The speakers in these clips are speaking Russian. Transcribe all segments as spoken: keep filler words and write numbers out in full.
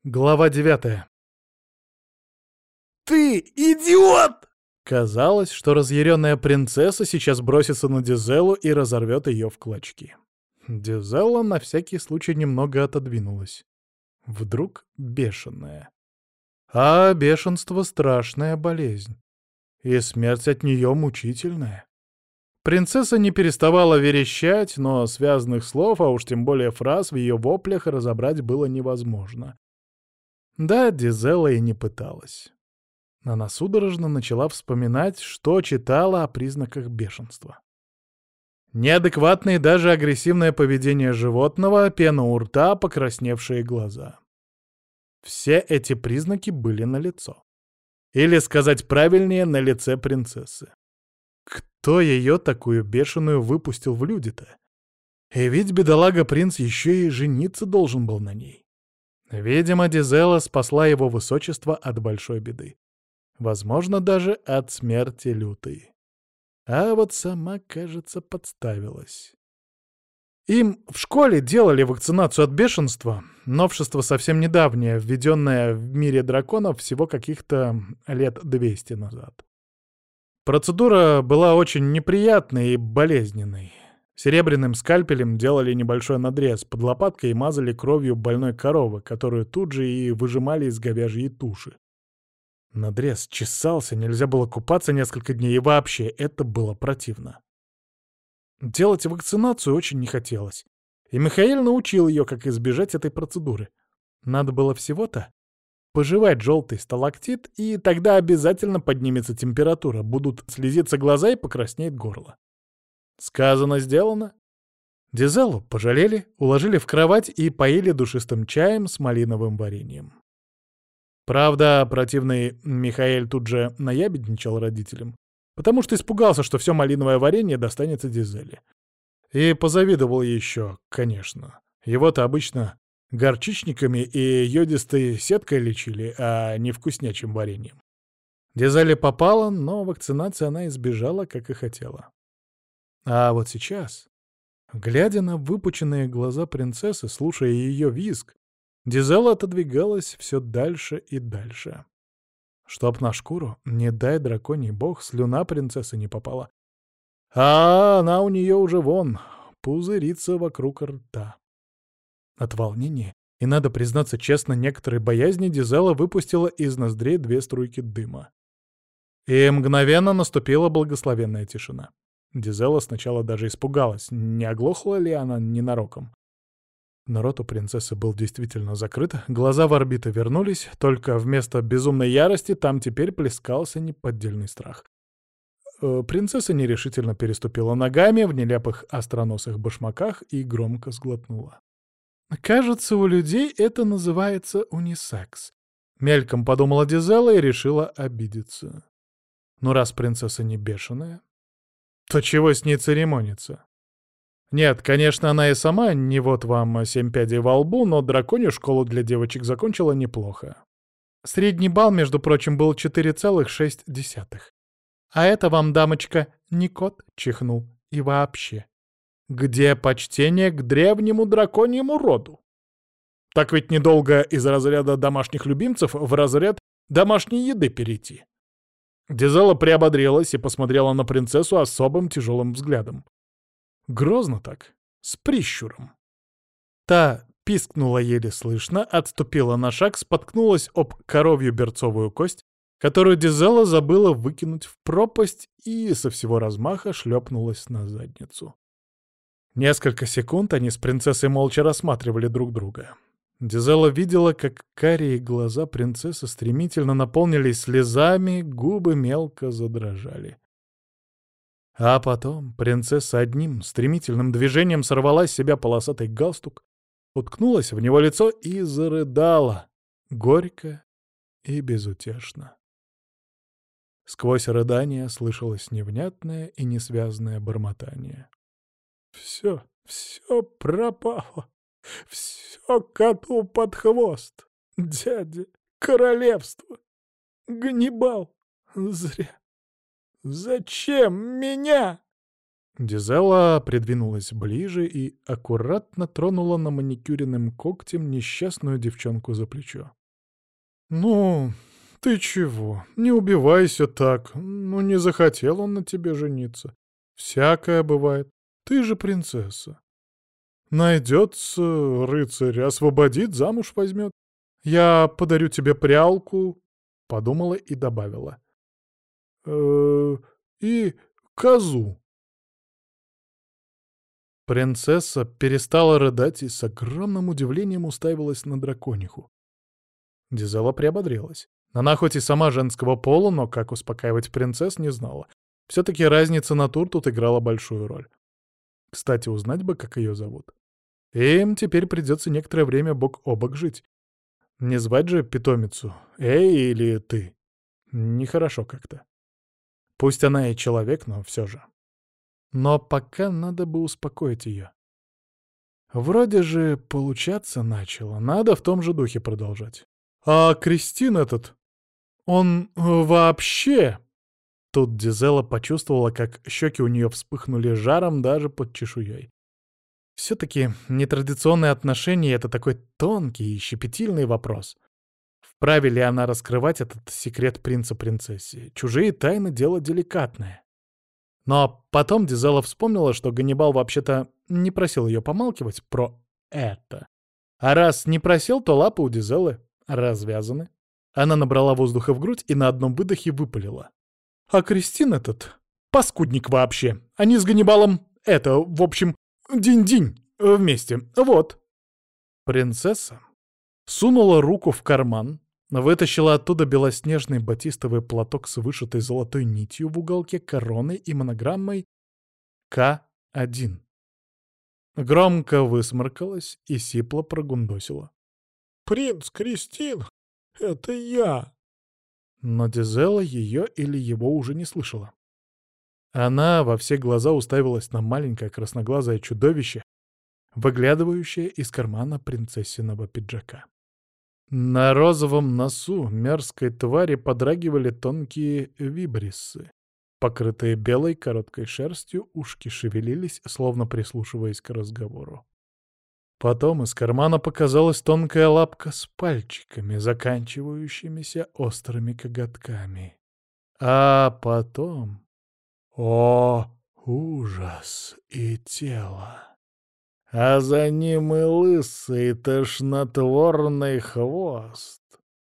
Глава девятая. «Ты идиот!» Казалось, что разъяренная принцесса сейчас бросится на Дизеллу и разорвет ее в клочки. Дизелла на всякий случай немного отодвинулась. Вдруг бешеная. А бешенство — страшная болезнь. И смерть от нее мучительная. Принцесса не переставала верещать, но связанных слов, а уж тем более фраз, в ее воплях разобрать было невозможно. Да, Дизелла и не пыталась. Она судорожно начала вспоминать, что читала о признаках бешенства. Неадекватное и даже агрессивное поведение животного, пена у рта, покрасневшие глаза. Все эти признаки были налицо. Или, сказать правильнее, на лице принцессы. Кто ее, такую бешеную, выпустил в люди-то? И ведь бедолага-принц еще и жениться должен был на ней. Видимо, Дизелла спасла его высочество от большой беды. Возможно, даже от смерти лютой. А вот сама, кажется, подставилась. Им в школе делали вакцинацию от бешенства, новшество совсем недавнее, введенное в мире драконов всего каких-то лет двести назад. Процедура была очень неприятной и болезненной. Серебряным скальпелем делали небольшой надрез под лопаткой и мазали кровью больной коровы, которую тут же и выжимали из говяжьей туши. Надрез чесался, нельзя было купаться несколько дней, и вообще это было противно. Делать вакцинацию очень не хотелось. И Михаил научил ее, как избежать этой процедуры. Надо было всего-то пожевать желтый сталактит, и тогда обязательно поднимется температура, будут слезиться глаза и покраснеет горло. Сказано, сделано. Дизеллу пожалели, уложили в кровать и поили душистым чаем с малиновым вареньем. Правда, противный Михаэль тут же наябедничал родителям, потому что испугался, что все малиновое варенье достанется Дизелле. И позавидовал еще, конечно. Его-то обычно горчичниками и йодистой сеткой лечили, а не вкуснячим вареньем. Дизелле попала, но вакцинации она избежала, как и хотела. А вот сейчас, глядя на выпученные глаза принцессы, слушая ее визг, Дизелла отодвигалась все дальше и дальше. Чтоб на шкуру, не дай драконий бог, слюна принцессы не попала. А она у нее уже вон, пузырится вокруг рта. От волнения, и, надо признаться честно, некоторой боязни, Дизелла выпустила из ноздрей две струйки дыма. И мгновенно наступила благословенная тишина. Дизелла сначала даже испугалась, не оглохла ли она ненароком. Но рот у принцессы был действительно закрыт, глаза в орбиты вернулись, только вместо безумной ярости там теперь плескался неподдельный страх. Э, принцесса нерешительно переступила ногами в нелепых остроносых башмаках и громко сглотнула. «Кажется, у людей это называется унисекс», — мельком подумала Дизелла и решила обидеться. Ну, раз принцесса не бешеная, то чего с ней церемониться? Нет, конечно, она и сама не вот вам семь пядей во лбу, но драконью школу для девочек закончила неплохо. Средний балл, между прочим, был четыре целых шесть десятых. А это вам, дамочка, не кот чихнул. И вообще. Где почтение к древнему драконьему роду? Так ведь недолго из разряда домашних любимцев в разряд домашней еды перейти. Дизелла приободрилась и посмотрела на принцессу особым тяжелым взглядом. Грозно так, с прищуром. Та пискнула еле слышно, отступила на шаг, споткнулась об коровью берцовую кость, которую Дизелла забыла выкинуть в пропасть и со всего размаха шлепнулась на задницу. Несколько секунд они с принцессой молча рассматривали друг друга. Дизелла видела, как карие глаза принцессы стремительно наполнились слезами, губы мелко задрожали. А потом принцесса одним стремительным движением сорвала с себя полосатый галстук, уткнулась в него лицо и зарыдала, горько и безутешно. Сквозь рыдания слышалось невнятное и несвязное бормотание. «Все, все пропало, все коту под хвост, дядя, королевство, Ганнибал, зря. Зачем меня?» Дизела придвинулась ближе и аккуратно тронула на маникюренным когтем несчастную девчонку за плечо. «Ну, ты чего? Не убивайся так. Ну, не захотел он на тебе жениться. Всякое бывает. Ты же принцесса. Найдется рыцарь, освободит, замуж возьмет. Я подарю тебе прялку», — подумала и добавила. «Э, и козу». Принцесса перестала рыдать и с огромным удивлением уставилась на дракониху. Дизела приободрилась. Она хоть и сама женского пола, но как успокаивать принцесс не знала. Все-таки разница натур тут играла большую роль. Кстати, узнать бы, как ее зовут. Им теперь придется некоторое время бок о бок жить. Не звать же питомицу «Эй» или «ты». Нехорошо как-то. Пусть она и человек, но все же. Но пока надо бы успокоить ее. Вроде же получаться начало, надо в том же духе продолжать. А Кристин этот, он вообще... Тут Дизела почувствовала, как щеки у нее вспыхнули жаром даже под чешуей. Все-таки нетрадиционные отношения — это такой тонкий и щепетильный вопрос. Вправе ли она раскрывать этот секрет принца-принцессе? Чужие тайны — дело деликатное. Но потом Дизела вспомнила, что Ганнибал вообще-то не просил ее помалкивать про это. А раз не просил, то лапы у Дизелы развязаны. Она набрала воздуха в грудь и на одном выдохе выпалила. А Кристин этот паскудник вообще. Они с Ганнибалом это, в общем, динь-динь вместе. Вот. Принцесса сунула руку в карман, вытащила оттуда белоснежный батистовый платок с вышитой золотой нитью в уголке короной и монограммой К один. Громко высморкалась и сипло прогундосила. «Принц Кристин, это я!» Но Дизела ее или его уже не слышала. Она во все глаза уставилась на маленькое красноглазое чудовище, выглядывающее из кармана принцессиного пиджака. На розовом носу мерзкой твари подрагивали тонкие вибриссы. Покрытые белой короткой шерстью, ушки шевелились, словно прислушиваясь к разговору. Потом из кармана показалась тонкая лапка с пальчиками, заканчивающимися острыми коготками. А потом... О, ужас и тело! А за ним и лысый тошнотворный хвост.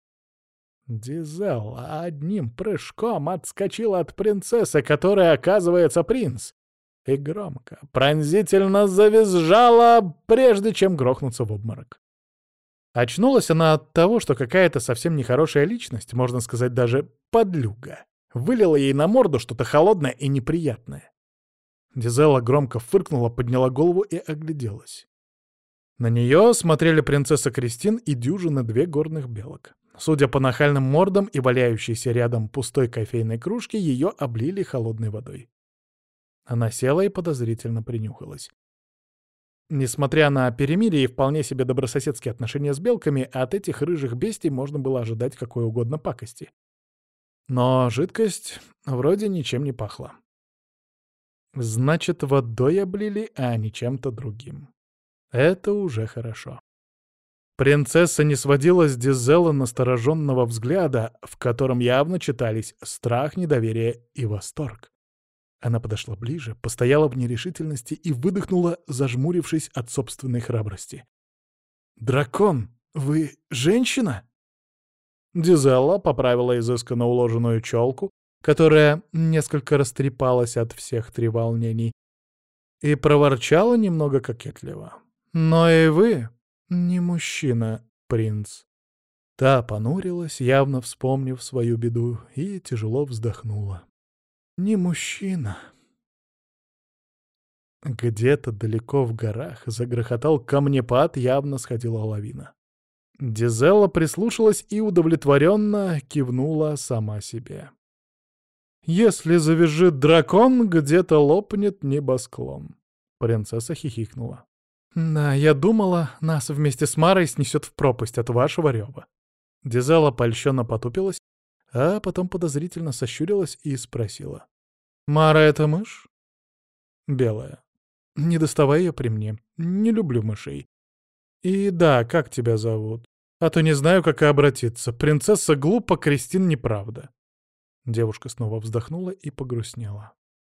Дизела одним прыжком отскочила от принцессы, которая, оказывается, принц, и громко, пронзительно завизжала, прежде чем грохнуться в обморок. Очнулась она от того, что какая-то совсем нехорошая личность, можно сказать даже подлюга, вылила ей на морду что-то холодное и неприятное. Дизела громко фыркнула, подняла голову и огляделась. На нее смотрели принцесса Кристин и дюжина две горных белок. Судя по нахальным мордам и валяющейся рядом пустой кофейной кружке, ее облили холодной водой. Она села и подозрительно принюхалась. Несмотря на перемирие и вполне себе добрососедские отношения с белками, от этих рыжих бестий можно было ожидать какой угодно пакости. Но жидкость вроде ничем не пахла. Значит, водой облили, а не чем-то другим. Это уже хорошо. Принцесса не сводила с Дизела настороженного взгляда, в котором явно читались страх, недоверие и восторг. Она подошла ближе, постояла в нерешительности и выдохнула, зажмурившись от собственной храбрости. «Дракон, вы женщина?» Дизелла поправила изысканно уложенную челку, которая несколько растрепалась от всех треволнений, и проворчала немного кокетливо. «Но и вы не мужчина, принц». Та понурилась, явно вспомнив свою беду, и тяжело вздохнула. «Не мужчина». Где-то далеко в горах загрохотал камнепад, явно сходила лавина. Дизелла прислушалась и удовлетворенно кивнула сама себе. «Если завизжит дракон, где-то лопнет небосклон». Принцесса хихикнула. «Да, я думала, нас вместе с Марой снесет в пропасть от вашего рева». Дизелла польщенно потупилась, а потом подозрительно сощурилась и спросила. «Мара — это мышь?» Белая. Не доставай ее при мне. Не люблю мышей. И да, как тебя зовут? А то не знаю, как и обратиться. Принцесса глупо, Кристин неправда. Девушка снова вздохнула и погрустнела.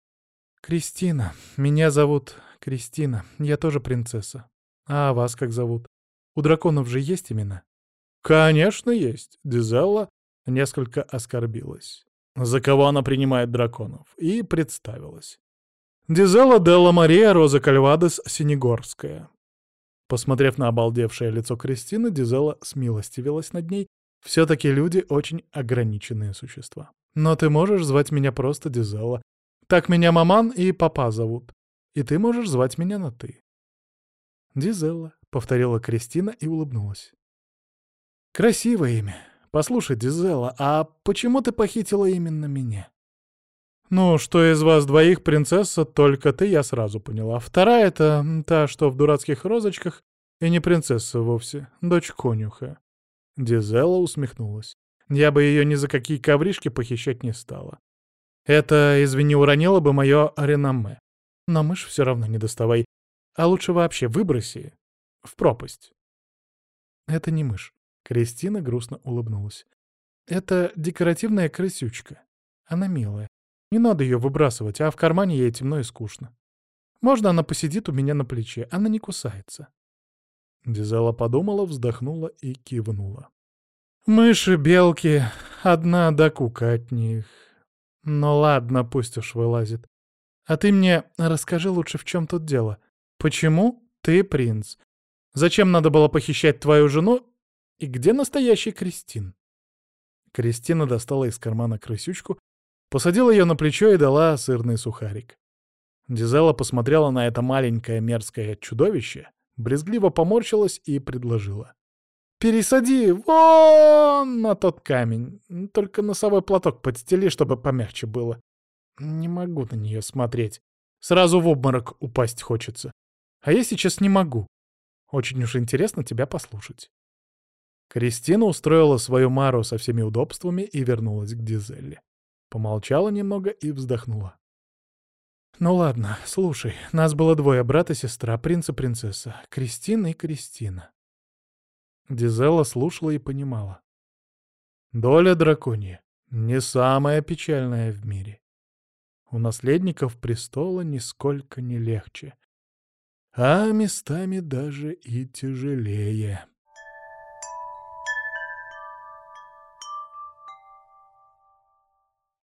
Кристина. Меня зовут Кристина. Я тоже принцесса. А вас как зовут? У драконов же есть имена? Конечно, есть. Дизелла несколько оскорбилась. За кого она принимает драконов? И представилась. Дизелла Делла Мария Роза Кальвадес Синегорская. Посмотрев на обалдевшее лицо Кристины, Дизелла смилостивилась над ней. Все-таки люди очень ограниченные существа. Но ты можешь звать меня просто Дизелла. Так меня маман и папа зовут. И ты можешь звать меня на «ты». Дизелла, — повторила Кристина и улыбнулась. Красивое имя. Послушай, Дизелла, а почему ты похитила именно меня? Ну, что из вас двоих принцесса, только ты, я сразу поняла. Вторая — это та, что в дурацких розочках, и не принцесса вовсе, дочь конюха. Дизелла усмехнулась. Я бы ее ни за какие ковришки похищать не стала. Это, извини, уронило бы мое реноме. Но мышь все равно не доставай. А лучше вообще выброси в пропасть. Это не мышь. Кристина грустно улыбнулась. Это декоративная крысючка. Она милая. Не надо ее выбрасывать, а в кармане ей темно и скучно. Можно она посидит у меня на плече, она не кусается. Дизела подумала, вздохнула и кивнула. Мыши, белки, одна докука от них. Ну ладно, пусть уж вылазит. А ты мне расскажи лучше, в чем тут дело. Почему ты принц? Зачем надо было похищать твою жену? И где настоящий Кристин? Кристина достала из кармана крысючку, посадила ее на плечо и дала сырный сухарик. Дизела посмотрела на это маленькое мерзкое чудовище, брезгливо поморщилась и предложила. «Пересади вон на тот камень, только носовой платок подстели, чтобы помягче было. Не могу на нее смотреть. Сразу в обморок упасть хочется. А я сейчас не могу. Очень уж интересно тебя послушать». Кристина устроила свою мару со всеми удобствами и вернулась к Дизелле. Помолчала немного и вздохнула. «Ну ладно, слушай, нас было двое, брат и сестра, принц и принцесса, Кристина и Кристина». Дизелла слушала и понимала. Доля драконья не самая печальная в мире. У наследников престола нисколько не легче, а местами даже и тяжелее.